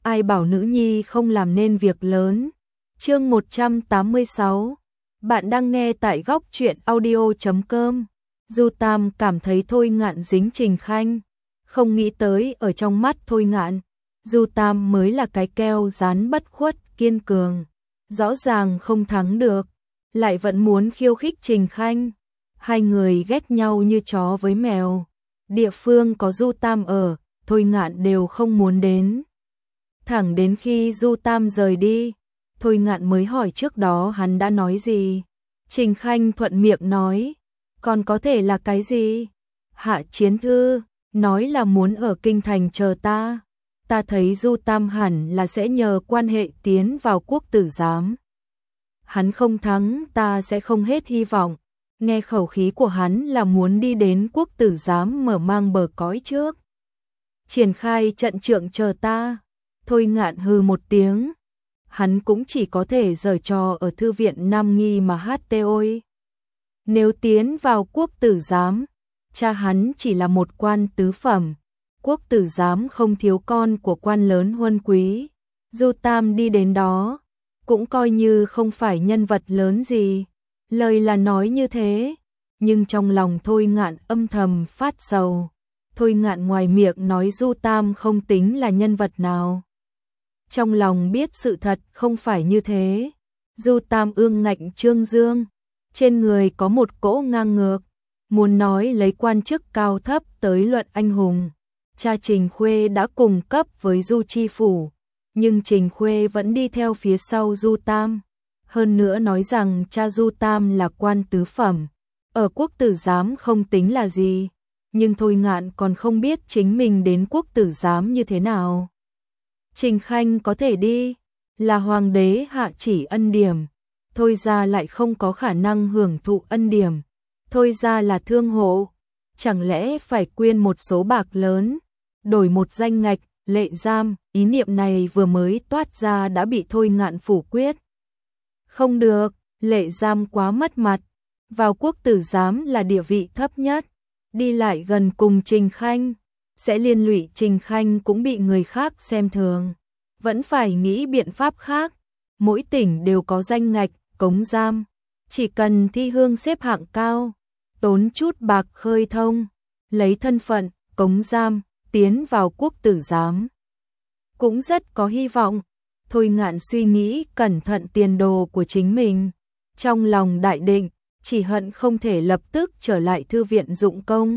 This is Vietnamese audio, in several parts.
ai bảo nữ nhi không làm nên việc lớn. Chương 186. Bạn đang nghe tại góc truyện audio.com. Du Tam cảm thấy Thôi Ngạn dính Trình Khanh, không nghĩ tới ở trong mắt Thôi Ngạn, Du Tam mới là cái keo dán bất khuất, kiên cường, rõ ràng không thắng được, lại vẫn muốn khiêu khích Trình Khanh. Hai người ghét nhau như chó với mèo. Địa phương có Du Tam ở, Thôi Ngạn đều không muốn đến. Thẳng đến khi Du Tam rời đi, Thôi Ngạn mới hỏi trước đó hắn đã nói gì. Trình Khanh thuận miệng nói, còn có thể là cái gì? Hạ Chiến Thư nói là muốn ở kinh thành chờ ta. Ta thấy Du Tam hẳn là sẽ nhờ quan hệ tiến vào quốc tử giám. Hắn không thắng ta sẽ không hết hy vọng. Nghe khẩu khí của hắn là muốn đi đến quốc tử giám mở mang bờ cõi trước. Triển khai trận trượng chờ ta. Thôi Ngạn hừ một tiếng. Hắn cũng chỉ có thể giở trò ở thư viện Nam Nghi mà hát thôi. Nếu tiến vào quốc tử giám, cha hắn chỉ là một quan tứ phẩm. Quốc tử giám không thiếu con của quan lớn huân quý. Du Tam đi đến đó, cũng coi như không phải nhân vật lớn gì. Lời là nói như thế, nhưng trong lòng Thôi Ngạn âm thầm phát sầu. Thôi Ngạn ngoài miệng nói Du Tam không tính là nhân vật nào. Trong lòng biết sự thật không phải như thế. Du Tam ương ngạnh trương dương, trên người có một cỗ ngang ngược, muốn nói lấy quan chức cao thấp tới luận anh hùng. Cha Trình Khuê đã cùng cấp với Du Chi Phủ, nhưng Trình Khuê vẫn đi theo phía sau Du Tam. Hơn nữa nói rằng cha Du Tam là quan tứ phẩm, ở quốc tử giám không tính là gì, nhưng Thôi Ngạn còn không biết chính mình đến quốc tử giám như thế nào. Trình Khanh có thể đi, là hoàng đế hạ chỉ ân điểm, Thôi ra lại không có khả năng hưởng thụ ân điểm. Thôi ra là thương hộ, chẳng lẽ phải quyên một số bạc lớn, đổi một danh ngạch, lệ giam. Ý niệm này vừa mới toát ra đã bị Thôi Ngạn phủ quyết. Không được, lệ giam quá mất mặt, vào quốc tử giám là địa vị thấp nhất, đi lại gần cùng Trình Khanh, sẽ liên lụy Trình Khanh cũng bị người khác xem thường. Vẫn phải nghĩ biện pháp khác, mỗi tỉnh đều có danh ngạch, cống giam, chỉ cần thi hương xếp hạng cao, tốn chút bạc khơi thông, lấy thân phận, cống giam, tiến vào quốc tử giám. Cũng rất có hy vọng. Thôi Ngạn suy nghĩ cẩn thận tiền đồ của chính mình, trong lòng đại định, chỉ hận không thể lập tức trở lại thư viện dụng công.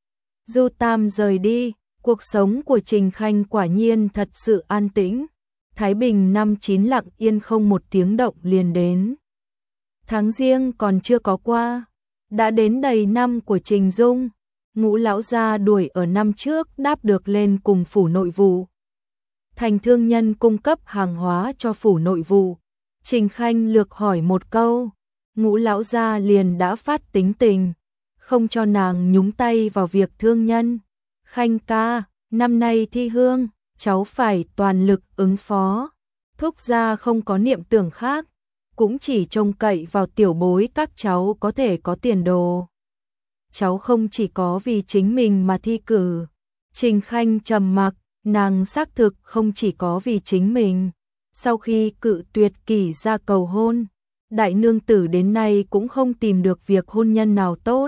Du Tam rời đi, cuộc sống của Trình Khanh quả nhiên thật sự an tĩnh. Thái Bình năm 9 lặng yên không một tiếng động liền đến. Tháng Giêng còn chưa có qua, đã đến đầy năm của Trình Dung. Ngũ lão gia đuổi ở năm trước đáp được lên cùng phủ nội vụ. Thành thương nhân cung cấp hàng hóa cho phủ nội vụ. Trình Khanh lược hỏi một câu, Ngũ lão gia liền đã phát tính tình, không cho nàng nhúng tay vào việc thương nhân. Khanh ca, năm nay thi hương, cháu phải toàn lực ứng phó. Thúc gia không có niệm tưởng khác, cũng chỉ trông cậy vào tiểu bối các cháu có thể có tiền đồ. Cháu không chỉ có vì chính mình mà thi cử. Trình Khanh trầm mặc, nàng xác thực không chỉ có vì chính mình. Sau khi cự tuyệt Kỷ ra cầu hôn, đại nương tử đến nay cũng không tìm được việc hôn nhân nào tốt.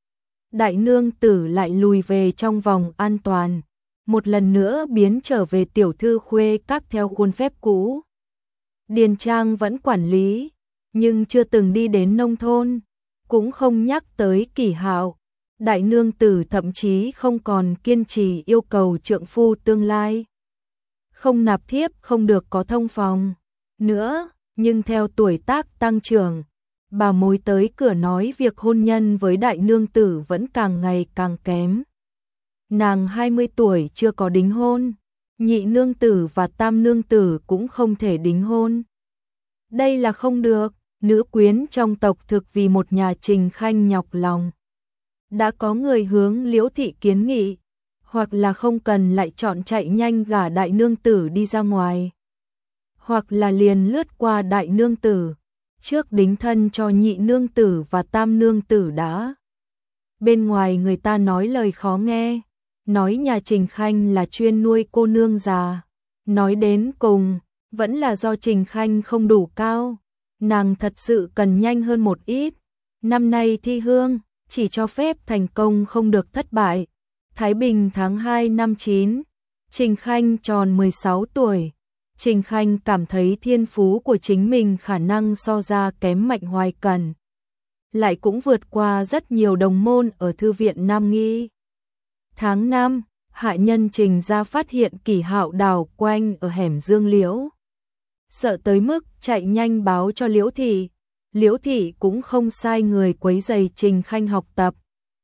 Đại nương tử lại lùi về trong vòng an toàn, một lần nữa biến trở về tiểu thư khuê các theo khuôn phép cũ. Điền trang vẫn quản lý, nhưng chưa từng đi đến nông thôn, cũng không nhắc tới Kỷ Hạo. Đại nương tử thậm chí không còn kiên trì yêu cầu trượng phu tương lai không nạp thiếp, không được có thông phòng nữa, nhưng theo tuổi tác tăng trưởng, bà mối tới cửa nói việc hôn nhân với đại nương tử vẫn càng ngày càng kém. Nàng 20 tuổi chưa có đính hôn, nhị nương tử và tam nương tử cũng không thể đính hôn. Đây là không được, nữ quyến trong tộc thực vì một nhà Trình Khanh nhọc lòng. Đã có người hướng Liễu thị kiến nghị, hoặc là không cần lại chọn chạy nhanh gả đại nương tử đi ra ngoài, hoặc là liền lướt qua đại nương tử, trước đính thân cho nhị nương tử và tam nương tử đã. Bên ngoài người ta nói lời khó nghe, nói nhà Trình Khanh là chuyên nuôi cô nương già, Nói đến cùng, vẫn là do Trình Khanh không đủ cao. Nàng thật sự cần nhanh hơn một ít. Năm nay thi hương, chỉ cho phép thành công không được thất bại. Thái Bình tháng 2 năm 9, Trình Khanh tròn 16 tuổi. Trình Khanh cảm thấy thiên phú của chính mình khả năng so ra kém Mạnh Hoài Cần. Lại cũng vượt qua rất nhiều đồng môn ở thư viện Nam Nghi. Tháng 5, hạ nhân Trình ra phát hiện Kỷ Hạo đào quanh ở hẻm Dương Liễu. Sợ tới mức chạy nhanh báo cho Liễu Thị. Liễu Thị cũng không sai người quấy rầy Trình Khanh học tập.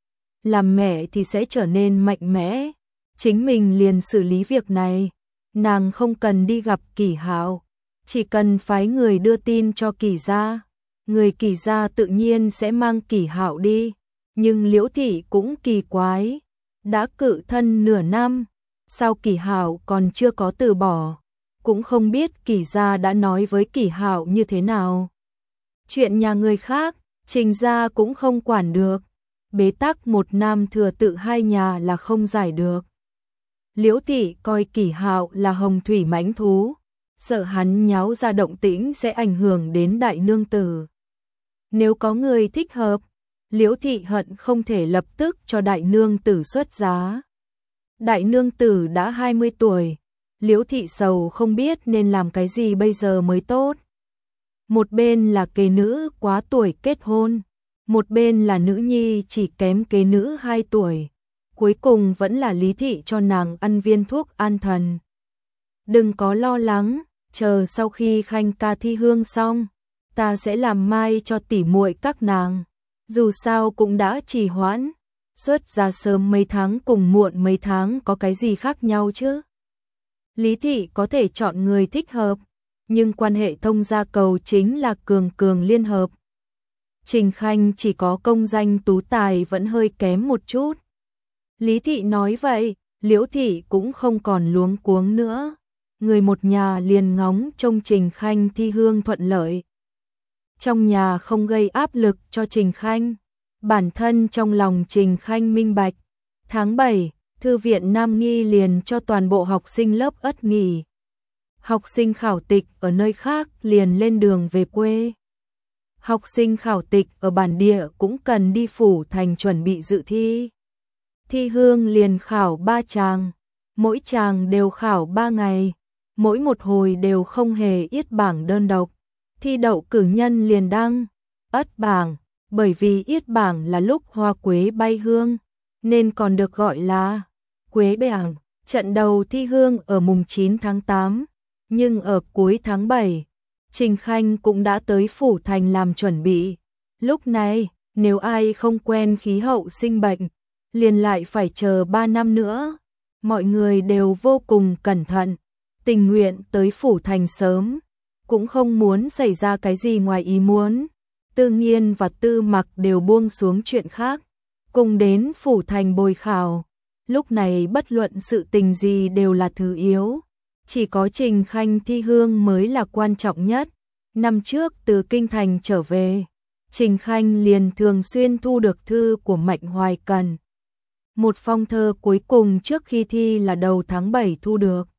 Làm mẹ thì sẽ trở nên mạnh mẽ. Chính mình liền xử lý việc này. Nàng không cần đi gặp Kỷ Hạo, chỉ cần phái người đưa tin cho Kỷ gia. Người Kỷ gia tự nhiên sẽ mang Kỷ Hạo đi. Nhưng Liễu Thị cũng kỳ quái. Đã cự thân nửa năm, sao Kỷ Hạo còn chưa có từ bỏ? Cũng không biết Kỷ gia đã nói với Kỷ Hạo như thế nào. Chuyện nhà người khác, Trình gia cũng không quản được. Bế tắc một nam thừa tự hai nhà là không giải được. Liễu Thị coi Kỷ Hạo là hồng thủy mãnh thú, sợ hắn nháo ra động tĩnh sẽ ảnh hưởng đến đại nương tử. Nếu có người thích hợp, Liễu Thị hận không thể lập tức cho đại nương tử xuất giá. Đại nương tử đã 20 tuổi, Liễu Thị sầu không biết nên làm cái gì bây giờ mới tốt. Một bên là kế nữ quá tuổi kết hôn, một bên là nữ nhi chỉ kém kế nữ 2 tuổi. Cuối cùng vẫn là Lý Thị cho nàng ăn viên thuốc an thần. Đừng có lo lắng, chờ sau khi Khanh ca thi hương xong, ta sẽ làm mai cho tỉ muội các nàng. Dù sao cũng đã trì hoãn, xuất ra sớm mấy tháng cùng muộn mấy tháng có cái gì khác nhau chứ. Lý Thị có thể chọn người thích hợp, nhưng quan hệ thông gia cầu chính là cường cường liên hợp. Trình Khanh chỉ có công danh tú tài vẫn hơi kém một chút. Lý Thị nói vậy, Liễu Thị cũng không còn luống cuống nữa. Người một nhà liền ngóng trông Trình Khanh thi hương thuận lợi. Trong nhà không gây áp lực cho Trình Khanh. Bản thân trong lòng Trình Khanh minh bạch. Tháng 7, Thư viện Nam Nghi liền cho toàn bộ học sinh lớp ất nghỉ. Học sinh khảo tịch ở nơi khác liền lên đường về quê. Học sinh khảo tịch ở bản địa cũng cần đi phủ thành chuẩn bị dự thi. Thi hương liền khảo 3 chàng, mỗi chàng đều khảo 3 ngày, mỗi một hồi đều không hề yết bảng đơn độc. Thi đậu cử nhân liền đăng ất bảng, bởi vì yết bảng là lúc hoa quế bay hương, nên còn được gọi là quế bảng. Trận đầu thi hương ở mùng 9 tháng 8, nhưng ở cuối tháng 7, Trình Khanh cũng đã tới phủ thành làm chuẩn bị. Lúc này, nếu ai không quen khí hậu sinh bệnh, liền lại phải chờ 3 năm nữa. Mọi người đều vô cùng cẩn thận, tình nguyện tới phủ thành sớm, cũng không muốn xảy ra cái gì ngoài ý muốn. Tư Nghiên và Tư Mặc đều buông xuống chuyện khác, cùng đến phủ thành bồi khảo. Lúc này bất luận sự tình gì đều là thứ yếu, chỉ có Trình Khanh thi hương mới là quan trọng nhất. Năm trước từ kinh thành trở về, Trình Khanh liền thường xuyên thu được thư của Mạnh Hoài Cần. Một phong thơ cuối cùng trước khi thi là đầu tháng 7 thu được.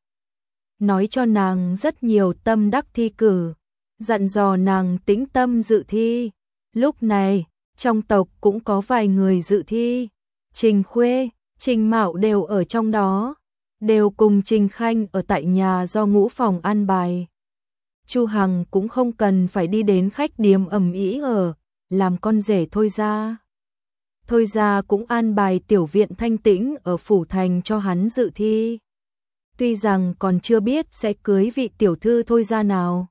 Nói cho nàng rất nhiều tâm đắc thi cử, dặn dò nàng tĩnh tâm dự thi. Lúc này, trong tộc cũng có vài người dự thi. Trình Khuê, Trình Mạo đều ở trong đó, đều cùng Trình Khanh ở tại nhà do ngũ phòng an bài. Chu Hằng cũng không cần phải đi đến khách điếm ầm ĩ ở, làm con rể Thôi gia. Thôi gia cũng an bài tiểu viện thanh tĩnh ở phủ thành cho hắn dự thi. Tuy rằng còn chưa biết sẽ cưới vị tiểu thư Thôi gia nào,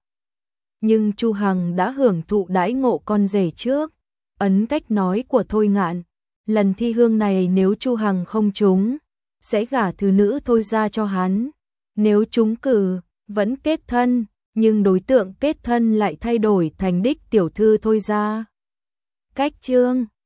nhưng Chu Hằng đã hưởng thụ đãi ngộ con rể trước. Ấn cách nói của Thôi Ngạn, lần thi hương này nếu Chu Hằng không trúng, sẽ gả thứ nữ Thôi gia cho hắn. Nếu trúng cử, vẫn kết thân, nhưng đối tượng kết thân lại thay đổi thành đích tiểu thư Thôi gia. Cách chương